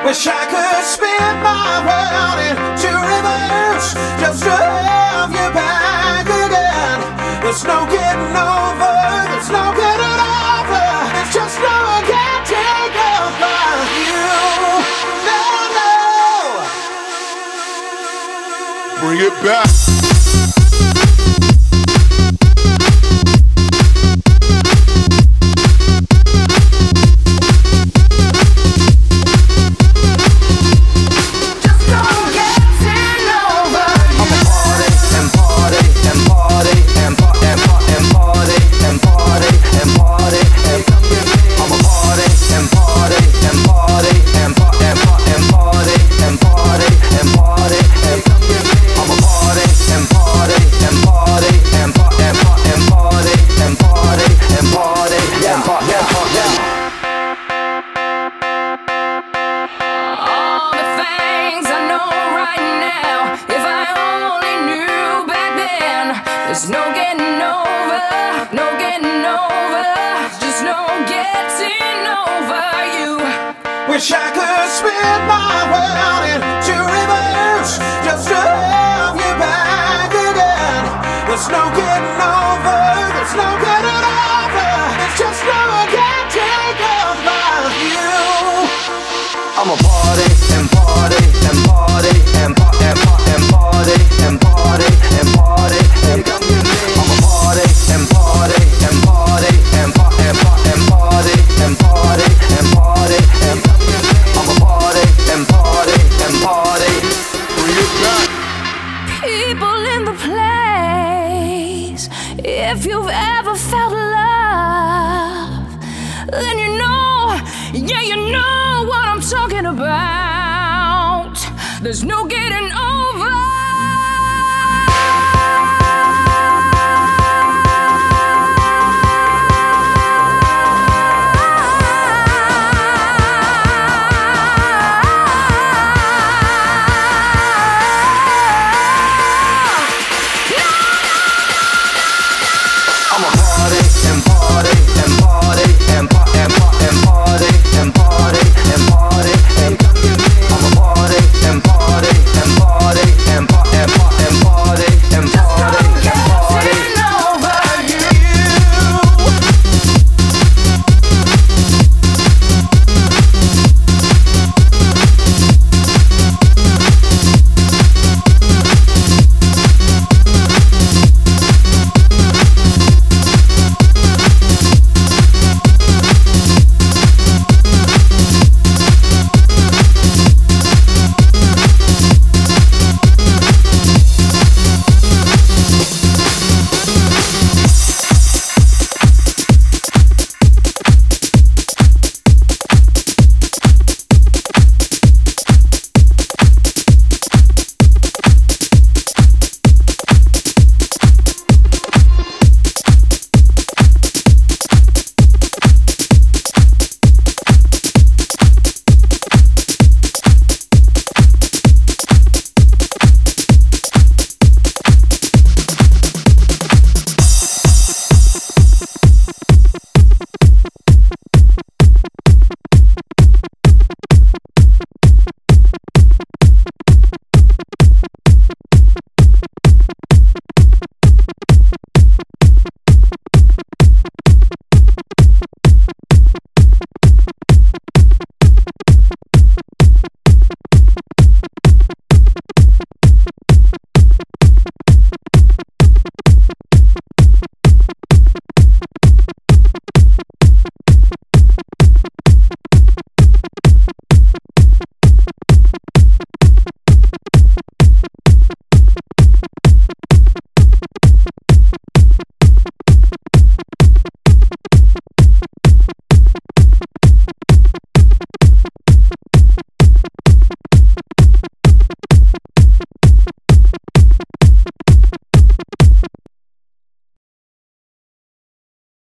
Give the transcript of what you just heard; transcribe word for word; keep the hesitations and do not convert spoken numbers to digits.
Wish I could spin my world into reverse just to have you back again. There's no getting over, there's no getting over. It's just no one can take over you. No, no. Bring it back. There's no getting over, no getting over, just no getting over you. Wish I could spin my world into reverse just to have you back again. There's no getting over, there's no getting over. It's just no one can take over you. I'ma party and party and party and party and party and party and party and party and come with me. I'ma party and party and party and party and party and party and party and party and come with me. I'ma party and party and party. Bring it back. People in the place, if you've ever felt love, then you know, yeah, you know what I'm talking about. There's no getting over.